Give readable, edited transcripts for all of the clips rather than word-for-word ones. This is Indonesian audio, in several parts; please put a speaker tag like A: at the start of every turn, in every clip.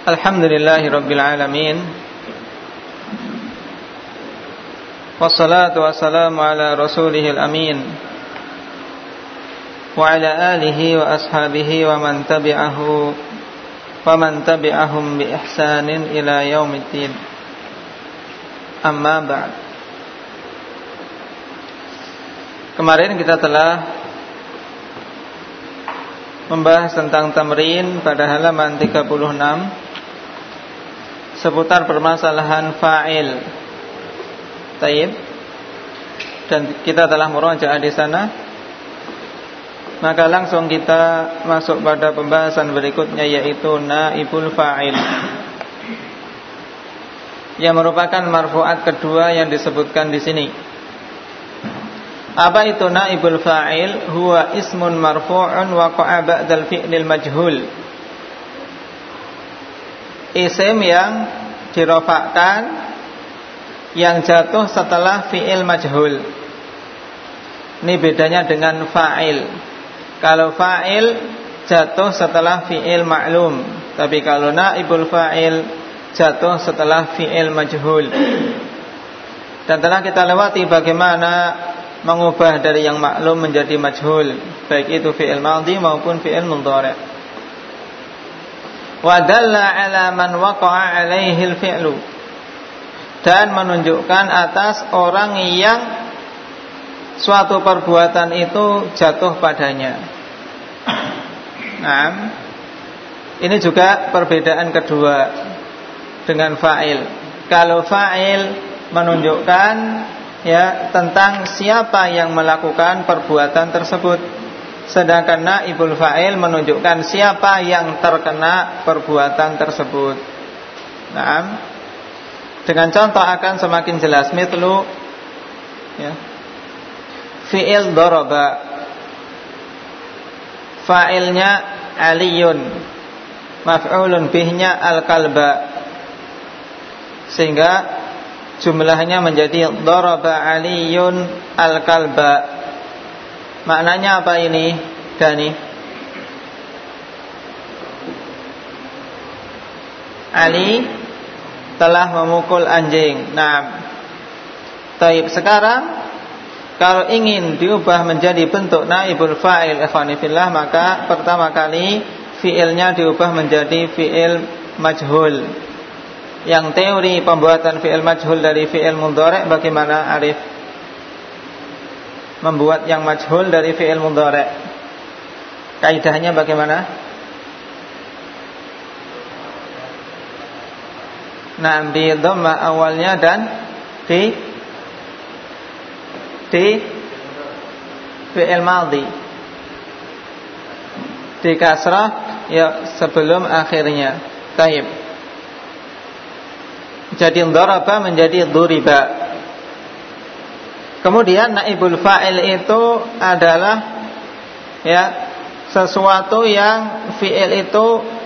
A: Alhamdulillahirabbil alamin. Wassalatu wassalamu ala rasulihil amin. Wa ala alihi wa ashabihi wa man tabi'ahum bi ihsanin ila yaumiddin. Amma ba'd. Kemarin kita telah membahas tentang tamrin pada halaman 36 seputar permasalahan fa'il. Taib. Dan kita telah murajaah di sana. Maka langsung kita masuk pada pembahasan berikutnya, yaitu naibul fa'il, yang merupakan marfu'at kedua yang disebutkan di sini. Apa itu naibul fa'il? Huwa ismun marfu'un waqa'a ba'dal fi'lil majhul. Isim yang dirofakkan, yang jatuh setelah fi'il majhul. Ini bedanya dengan fa'il. Kalau fa'il jatuh setelah fi'il ma'lum, tapi kalau naibul fa'il jatuh setelah fi'il majhul. Dan telah kita lewati bagaimana mengubah dari yang maklum menjadi majhul, baik itu fi'il madhi maupun fi'il mudhari'. Wa dalla 'ala man waqa'a 'alaihi al-fi'lu, dan menunjukkan atas orang yang suatu perbuatan itu jatuh padanya. Nah, ini juga perbedaan kedua dengan fa'il. Kalau fa'il menunjukkan tentang siapa yang melakukan perbuatan tersebut, sedangkan naibul fa'il menunjukkan siapa yang terkena perbuatan tersebut. Nah, dengan contoh akan semakin jelas. Mithlu fi'il daraba, fa'ilnya aliyun, maf'ulun bihnya al-kalba, sehingga jumlahnya menjadi daraba aliyun al-kalba. Maknanya apa ini, Dani? Ali telah memukul anjing. Nah, taib. Sekarang kalau ingin diubah menjadi bentuk naibul fa'il, ikhwani fillah, maka pertama kali fi'ilnya diubah menjadi fi'il majhul. Yang teori pembuatan fi'il majhul dari fi'il mudhari' bagaimana, Arif? Membuat yang majhul dari fi'il mudhari', kaidahnya bagaimana? Nah, di dhammah awalnya dan di fi'il madhi, di kasrah sebelum akhirnya. Taib. Jadi daraba menjadi duriba. Kemudian naibul fa'il itu adalah sesuatu yang fi'il itu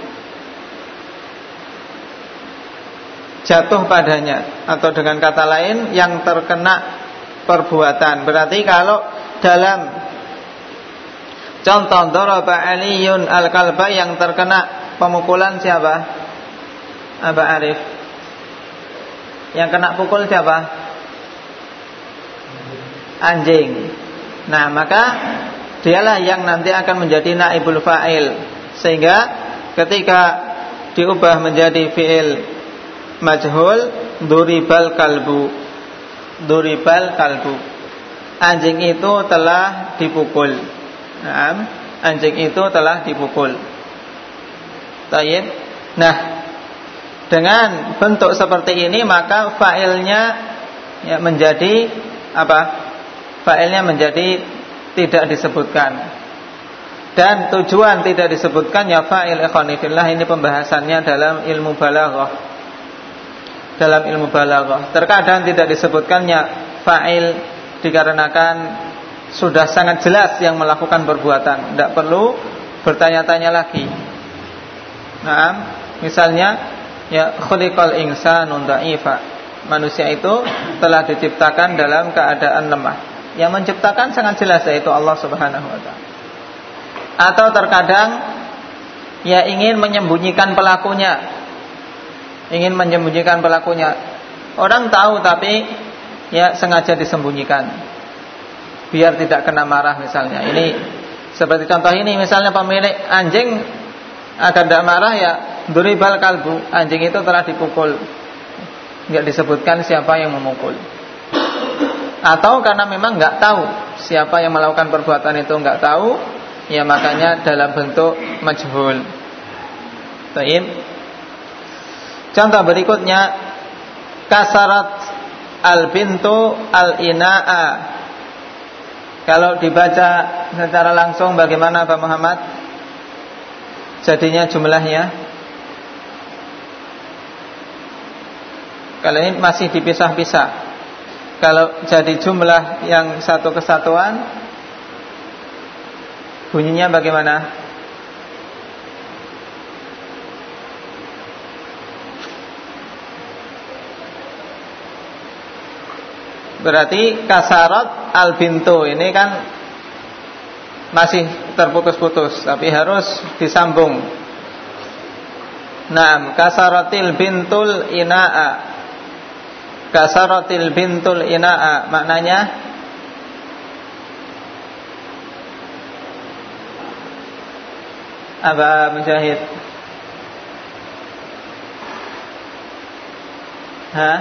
A: jatuh padanya, atau dengan kata lain yang terkena perbuatan. Berarti kalau dalam contoh daraba aliyun al-kalba, yang terkena pemukulan siapa? Aba Arif. Yang kena pukul siapa? Anjing. Nah, maka dialah yang nanti akan menjadi naibul fa'il. Sehingga ketika diubah menjadi fi'il majhul, duribal kalbu, anjing itu telah dipukul. Nah, anjing itu telah dipukul. Tayyib. Nah, dengan bentuk seperti ini maka fa'ilnya menjadi apa? Fa'ilnya menjadi tidak disebutkan. Dan tujuan tidak disebutkan fa'il, ikhwani fillah, ini pembahasannya dalam ilmu balaghah. Dalam ilmu balaghah terkadang tidak disebutkannya fa'il dikarenakan sudah sangat jelas yang melakukan perbuatan, tidak perlu bertanya-tanya lagi. Nah, misalnya khuliqal insanu dha'ifa, manusia itu telah diciptakan dalam keadaan lemah. Yang menciptakan sangat jelas, yaitu Allah Subhanahu wa ta'ala. Atau terkadang ingin menyembunyikan pelakunya, ingin menyembunyikan pelakunya. Orang tahu tapi ya sengaja disembunyikan biar tidak kena marah misalnya. Ini seperti contoh ini, misalnya pemilik anjing agar tidak marah ya duribal kalbu, anjing itu telah dipukul, nggak disebutkan siapa yang memukul. Atau karena memang nggak tahu siapa yang melakukan perbuatan itu, nggak tahu, ya makanya dalam bentuk majhul. Baik. Contoh berikutnya, kasarat al-bintu al-ina'a. Kalau dibaca secara langsung bagaimana Pak Muhammad? Jadinya jumlahnya. Kalau ini masih dipisah-pisah. Kalau jadi jumlah yang satu kesatuan, bunyinya bagaimana? Berarti kasarat al-bintu ini kan masih terputus-putus, tapi harus disambung. Naam, kasaratil bintul ina'a. Kasaratil bintul ina'a maknanya apa, Mujahid? Hah?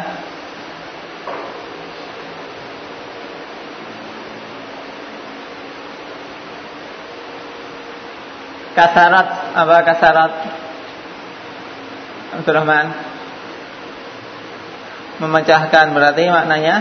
A: Kasarat, apa kasarat? Abdurrahman, memecahkan berarti maknanya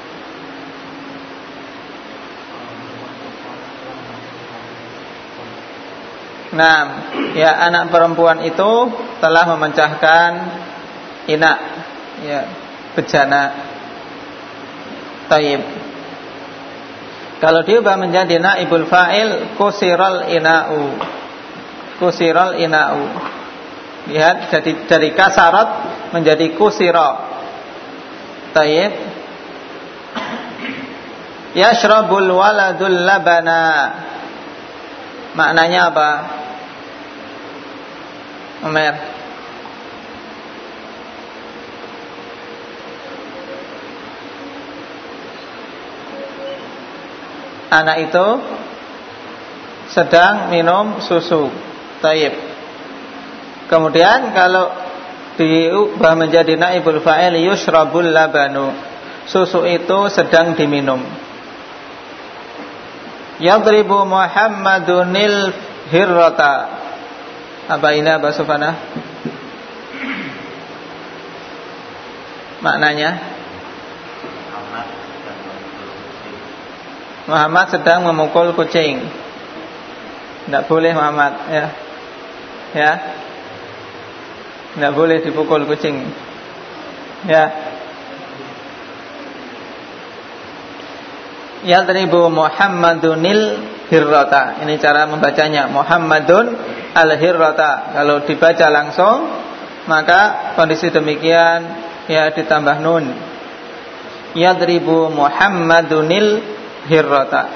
A: nah, ya anak perempuan itu telah memecahkan inak, ya bejana. Taib. Kalau diubah menjadi naibul fa'il, kusiral ina'u. Kusiral ina'u. Lihat, jadi dari kasarat menjadi kusira. Taib. Yashrabul waladul labana. Maknanya apa? Umar. Anak itu sedang minum susu. Taib. Kemudian kalau diubah menjadi naibul fa'il, yushrabul labanu. Susu itu sedang diminum. Yadribu Muhammadunil hirrata. Apa ini Abah Sufana? Maknanya Muhammad sedang memukul kucing. Tidak boleh Muhammad, ya. Ya. Tidak boleh dipukul kucing. Ya. Yadribu Muhammadunil hirrata. Ini cara membacanya, Muhammadun al-hirrata. Kalau dibaca langsung, maka kondisi demikian ya ditambah nun. Yadribu Muhammadunil hirrata.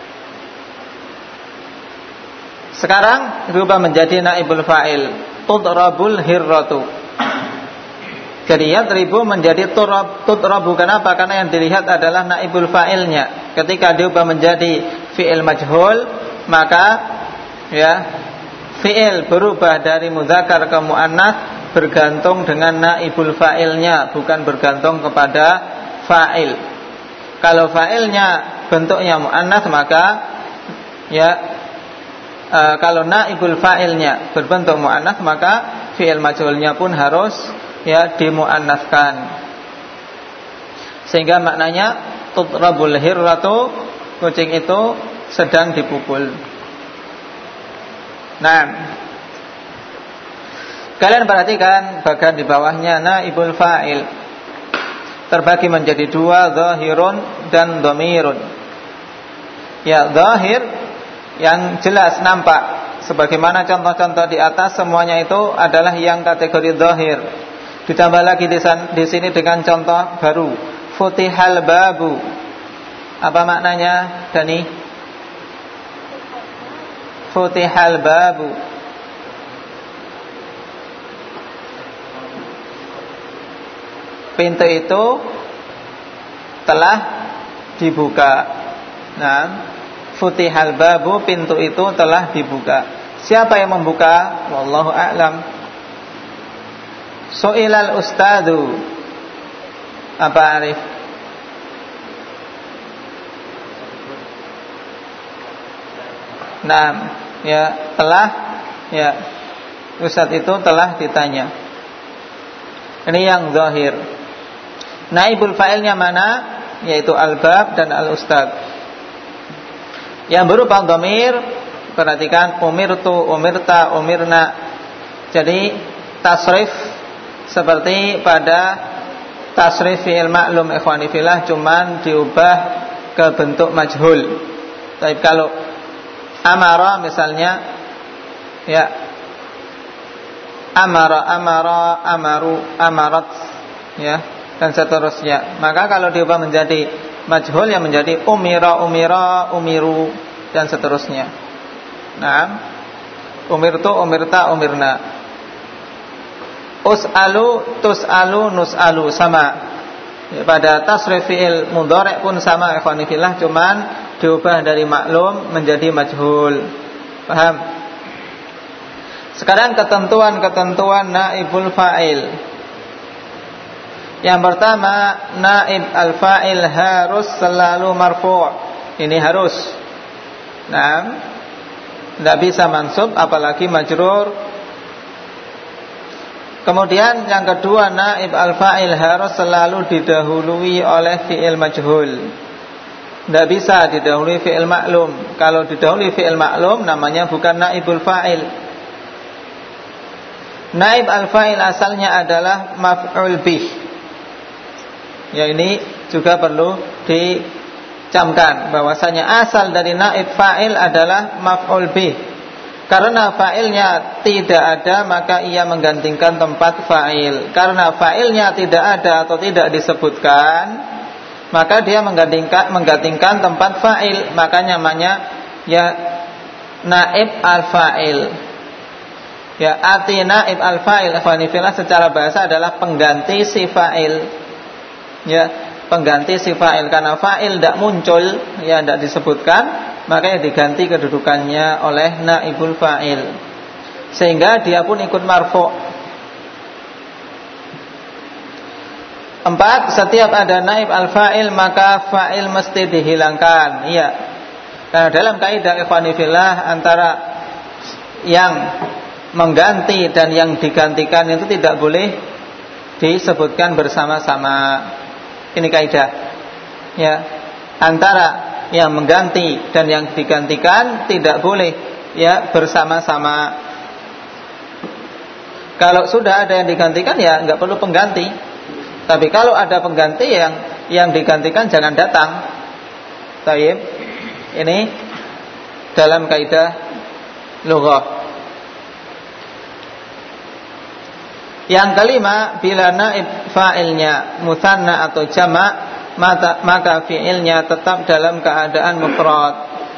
A: Sekarang berubah menjadi naibul fa'il, tudrabul hirratu. Jadi yadribu menjadi tudrabu. Kenapa? Karena yang dilihat adalah naibul fa'ilnya. Ketika diubah menjadi fi'il majhul, maka ya fi'il berubah dari mudzakkar ke muannats bergantung dengan naibul fa'ilnya, bukan bergantung kepada fa'il. Kalau fa'ilnya bentuknya muannats, maka ya kalau naibul fa'ilnya berbentuk muannats, maka fi'il majhulnya pun harus ya dimuannaskan. Sehingga maknanya tudrabul hirratu, kucing itu sedang dipukul. Nah, kalian perhatikan bagian di bawahnya naibul fa'il terbagi menjadi dua, zahirun dan dhamirun. Ya, zahir yang jelas nampak, sebagaimana contoh-contoh di atas, semuanya itu adalah yang kategori zahir. Ditambah lagi di sini dengan contoh baru, futihal babu. Apa maknanya, Dani? Futihal babu. pintu itu telah dibuka. Nah, futihal babu, pintu itu telah dibuka. Siapa yang membuka? Wallahu a'lam. Su'ilal ustadu. Apa Arif? Nah, ya telah, ya ustaz itu telah ditanya. Ini yang zahir. Naibul fa'ilnya mana? Yaitu al-bab dan al-ustad. Yang berupa dhamir, perhatikan umirtu, umirta, umirna. Jadi tasrif seperti pada tasrif fi'il ma'lum ikhwani fillah, cuman diubah ke bentuk majhul. Tapi kalau amara misalnya, ya amara, amara, amaru, amarat, ya, dan seterusnya. Maka kalau diubah menjadi majhul, yang menjadi umira, umira, umiru, dan seterusnya. Nah, umirtu, umirta, umirna. Us'alu, tus'alu, nus'alu, sama. Ya, pada tasrif fi'il mudhari' pun sama ikhwani fillah, cuman diubah dari maklum menjadi majhul. Paham? Sekarang ketentuan-ketentuan naibul fa'il. Yang pertama, naib al-fa'il harus selalu marfu'. Ini harus. Nah, tidak bisa mansub apalagi majrur. Kemudian yang kedua, naib al-fa'il harus selalu didahului oleh fi'il majhul. Tidak bisa didahului fi'il maklum. Kalau didahului fi'il maklum namanya bukan naibul fa'il. Naib al-fa'il asalnya adalah maf'ul bih. Ya, ini juga perlu dicamkan bahwasanya asal dari naib fa'il adalah maf'ul bih. Karena fa'ilnya tidak ada, maka ia menggantikan tempat fa'il. Karena fa'ilnya tidak ada atau tidak disebutkan, maka dia menggantikan tempat fa'il. Maka namanya ya naib al-fa'il. Ya, arti naib al-fa'il secara bahasa adalah pengganti si fa'il. Ya, pengganti si fa'il. Karena fa'il tidak muncul, ya tidak disebutkan, makanya diganti kedudukannya oleh naibul fa'il, sehingga dia pun ikut marfu'. 4. Setiap ada naib al-fa'il maka fa'il mesti dihilangkan. Iya. Karena dalam kaidah ikhwani fillah, antara yang mengganti dan yang digantikan itu tidak boleh disebutkan bersama-sama. Ini kaidah. Ya, antara yang mengganti dan yang digantikan tidak boleh ya bersama-sama. Kalau sudah ada yang digantikan ya enggak perlu pengganti. Tapi kalau ada pengganti, yang digantikan jangan datang. Taib. Ini dalam kaidah lughah. Yang kelima, bila naib fa'ilnya mutsanna atau jama', maka fi'ilnya tetap dalam keadaan mufrad.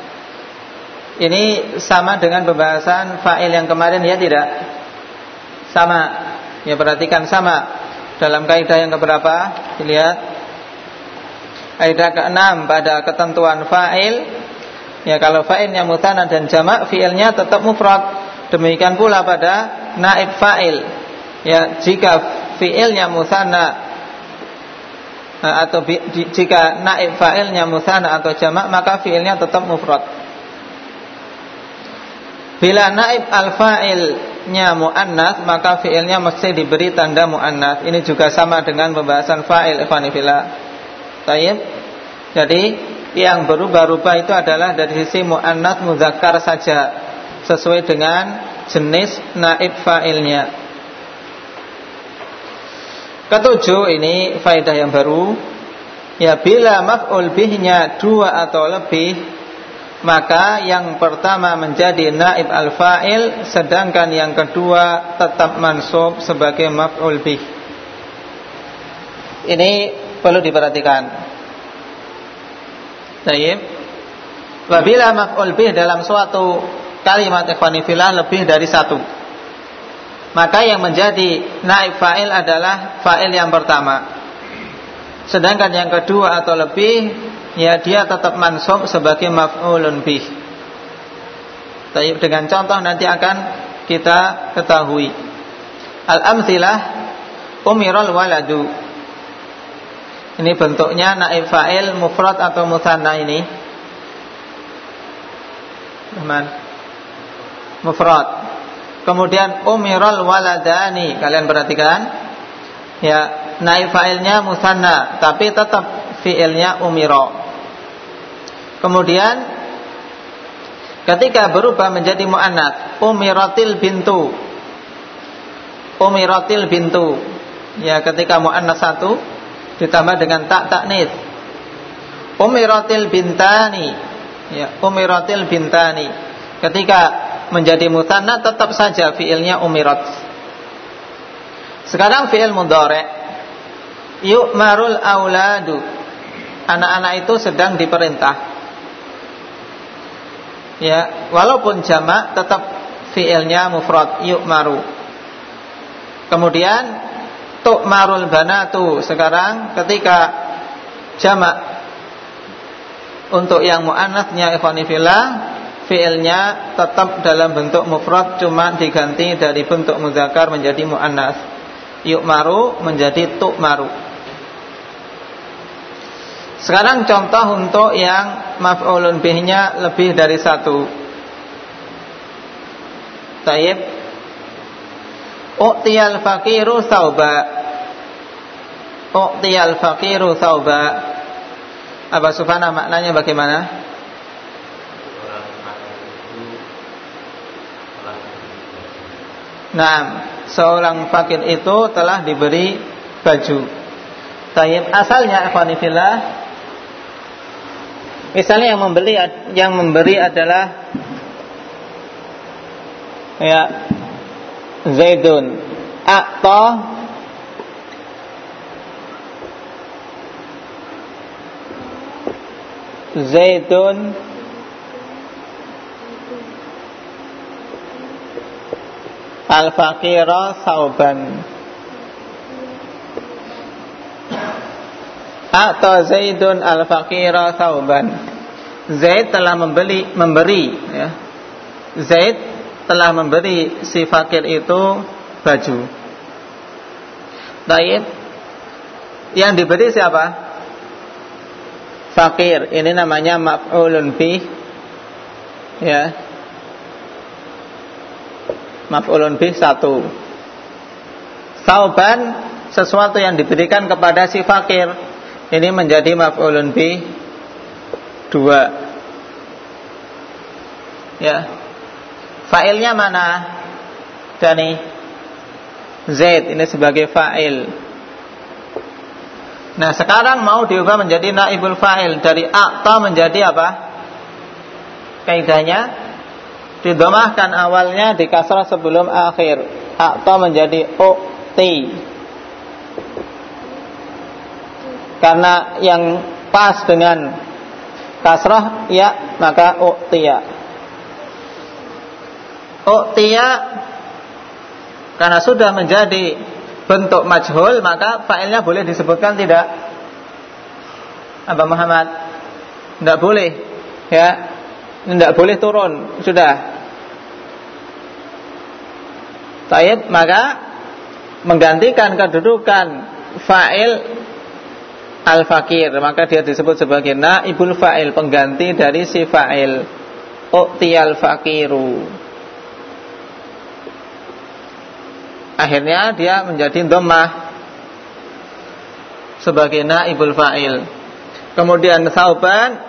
A: Ini sama dengan pembahasan fa'il yang kemarin, ya tidak? Sama. Ya, perhatikan sama. Dalam kaidah yang keberapa? Dilihat. Kaidah ke-6 pada ketentuan fa'il. Ya, kalau fa'ilnya mutsanna dan jama', fi'ilnya tetap mufrad. Demikian pula pada naib fa'il. Ya, jika fi'ilnya mutsanna atau jika naib fa'ilnya mutsanna atau jamak, maka fi'ilnya tetap mufrad. Bila naib al-fa'ilnya muannats, maka fi'ilnya mesti diberi tanda muannats. Ini juga sama dengan pembahasan fa'il ikhwani fillah. Baik. Jadi yang berubah-ubah itu adalah dari sisi muannats muzakkar saja, sesuai dengan jenis naib fa'ilnya. Ketujuh, ini faedah yang baru. Ya, bila maf'ul bihnya 2 atau lebih, maka yang pertama menjadi naib al-fa'il, sedangkan yang kedua tetap mansub sebagai maf'ul bih. Ini perlu diperhatikan. Baik. Apabila maf'ul bih dalam suatu kalimat ikhwani fillah lebih dari satu, maka yang menjadi naib fa'il adalah fa'il yang pertama. Sedangkan yang kedua atau lebih, ya dia tetap mansub sebagai maf'ulun bih. Tapi dengan contoh nanti akan kita ketahui. Al-amtsilah umiral waladu. Ini bentuknya naib fa'il mufrad atau mutsanna ini. Rahman. Mufrad. Kemudian umiral waladani. Kalian perhatikan. Ya, naib fa'ilnya mutsanna, tapi tetap fi'ilnya umira. Kemudian ketika berubah menjadi muannats, umiratil bintu. Umiratil bintu. Ya, ketika muannats satu ditambah dengan tak taknis. Umiratil bintani. Ya, umiratil bintani. Ketika menjadi mutsanna tetap saja fi'ilnya umirat. Sekarang fi'il mudhari', yu'marul auladu. Anak-anak itu sedang diperintah. Ya, walaupun jamak tetap fi'ilnya mufrad, yu'maru. Kemudian tu'marul banatu. Sekarang ketika jamak untuk yang muannats-nya ikhwani fillah, fi'ilnya tetap dalam bentuk mufrad, cuma diganti dari bentuk muzakkar menjadi muannats. Yu'maru menjadi tu'maru. Sekarang contoh untuk yang maf'ulun bihnya lebih dari satu. Taib. U'tiyal faqiru thawba. U'tiyal faqiru thawba. Apa Sufana maknanya bagaimana? Naam, seorang fakir itu telah diberi baju. Taib, asalnya ikhwani fillah, misalnya yang memberi adalah ya Zaidun a'ta Zaidun al-faqira sauban. A'ta Zaidun al-faqira sauban. Zaid telah memberi ya. Zaid telah memberi si fakir itu baju. Baik. Yang diberi siapa? Fakir. Ini namanya maf'ulun bih. Ya. Maf'ulun bih satu. Sauban, sesuatu yang diberikan kepada si fakir. Ini menjadi maf'ulun bih dua. Ya. Fa'ilnya mana? Dani Zaid ini sebagai fa'il. Nah, sekarang mau diubah menjadi naibul fa'il. Dari a'ta menjadi apa? Kaidahnya didomahkan awalnya di kasrah sebelum akhir. A'ta menjadi u'ti. Karena yang pas dengan kasrah ya, maka u'tiya. U'tiya karena sudah menjadi bentuk majhul, maka fa'ilnya boleh disebutkan tidak? Apa Muhammad? Tidak boleh. Ya. Tidak boleh turun. Sudah. Baik, maka menggantikan kedudukan fa'il al-fakir, maka dia disebut sebagai naibul fa'il, pengganti dari si fa'il. U'tiyal faqiru. Akhirnya dia menjadi dhammah sebagai naibul fa'il. Kemudian sauban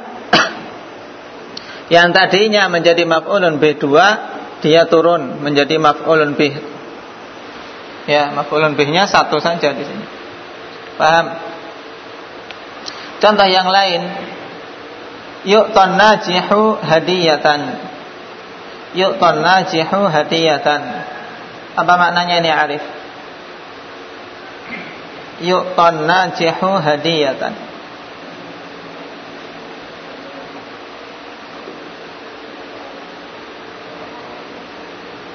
A: yang tadinya menjadi maf'ulun bih 2, dia turun menjadi maf'ulun bih. Ya, maf'ulun bihnya satu saja di sini. Paham? Contoh yang lain, yu'tan najihu hadiyatan. Yu'tan najihu hadiyatan. Apa maknanya ini Arif? Yu'tan najihu hadiyatan.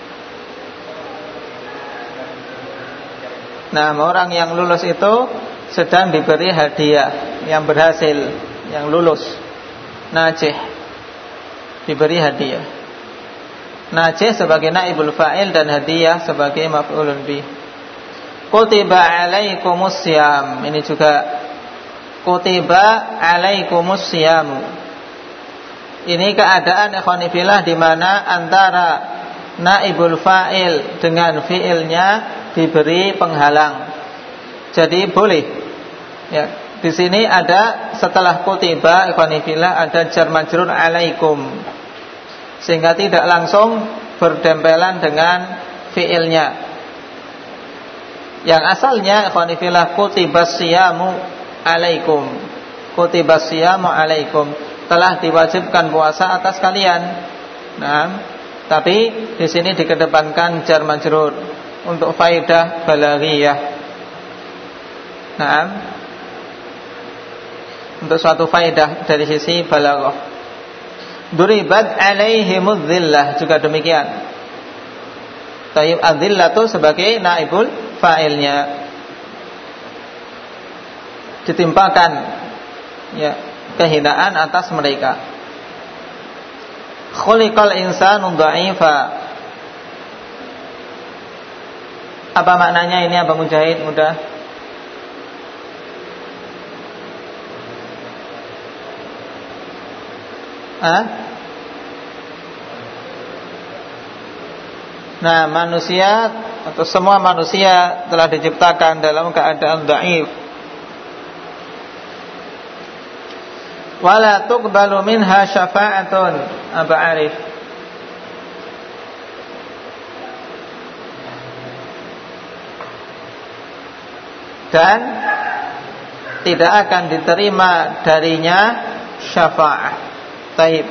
A: Nah, orang yang lulus itu sedang diberi hadiah, yang berhasil, yang lulus, najih, diberi hadiah. Najih sebagai naibul fa'il dan hadiah sebagai maf'ulun bih. Kutiba alaikumus siyam, ini juga kutiba alaikumus siyamu. Ini keadaan ikhwani fillah di mana antara naibul fa'il dengan fi'ilnya diberi penghalang. Jadi boleh. Ya, di sini ada setelah kutiba ikhwani fillah ada jar majrur alaikum. Sehingga tidak langsung berdempelan dengan fi'ilnya. Yang asalnya ikhwani fillah kutibas siyamu alaikum. Kutibas siyamu alaikum, telah diwajibkan puasa atas kalian. Nah, tapi di sini dikedepankan jar majrur untuk faedah balaghiyah. Nah, untuk suatu faedah dari sisi balaghah. Duribat alaihimudz zillah, juga demikian. Tayyib adzillatu sebagai naibul fa'ilnya, ditimpakan ya kehinaan atas mereka. Khuliqal insanu dha'ifa. Apa maknanya ini Abang Mujahid? Mudah. Nah, manusia atau semua manusia telah diciptakan dalam keadaan dhaif. Wala tuqbalu minha syafa'atun. Aba Arif. Dan tidak akan diterima darinya syafa'ah. Taib.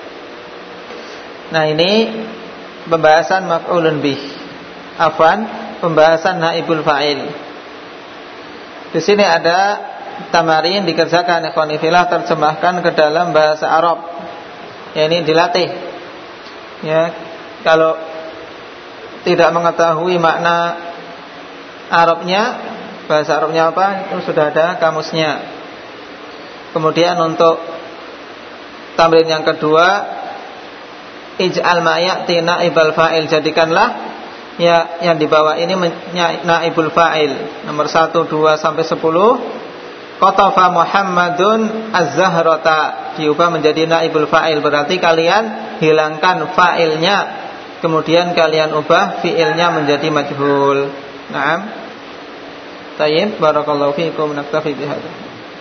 A: Nah, ini pembahasan maf'ulun bih. Afwan, pembahasan naibul fa'il. Di sini ada tamarin dikerjakan ikhwani fillah, terjemahkan ke dalam bahasa Arab. Ya, ini dilatih. Ya, kalau tidak mengetahui makna Arabnya, bahasa Arabnya apa, itu sudah ada kamusnya. Kemudian untuk tamrin yang kedua, ij'al ma ya'ti naibal fa'il, jadikanlah ya yang di bawah ini naibul fa'il. Nomor 1, 2 sampai 10. Qatafa Muhammadun az-zahrata, diubah menjadi naibul fa'il, berarti kalian hilangkan fa'ilnya, kemudian kalian ubah fi'ilnya menjadi majhul. Naam. Tayyib, barakallahu fiikum, naktafi bihadza.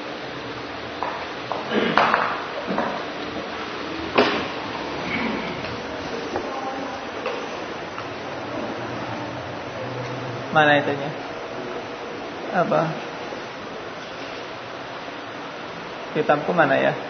A: Mana itunya? Apa? Kitabku mana ya?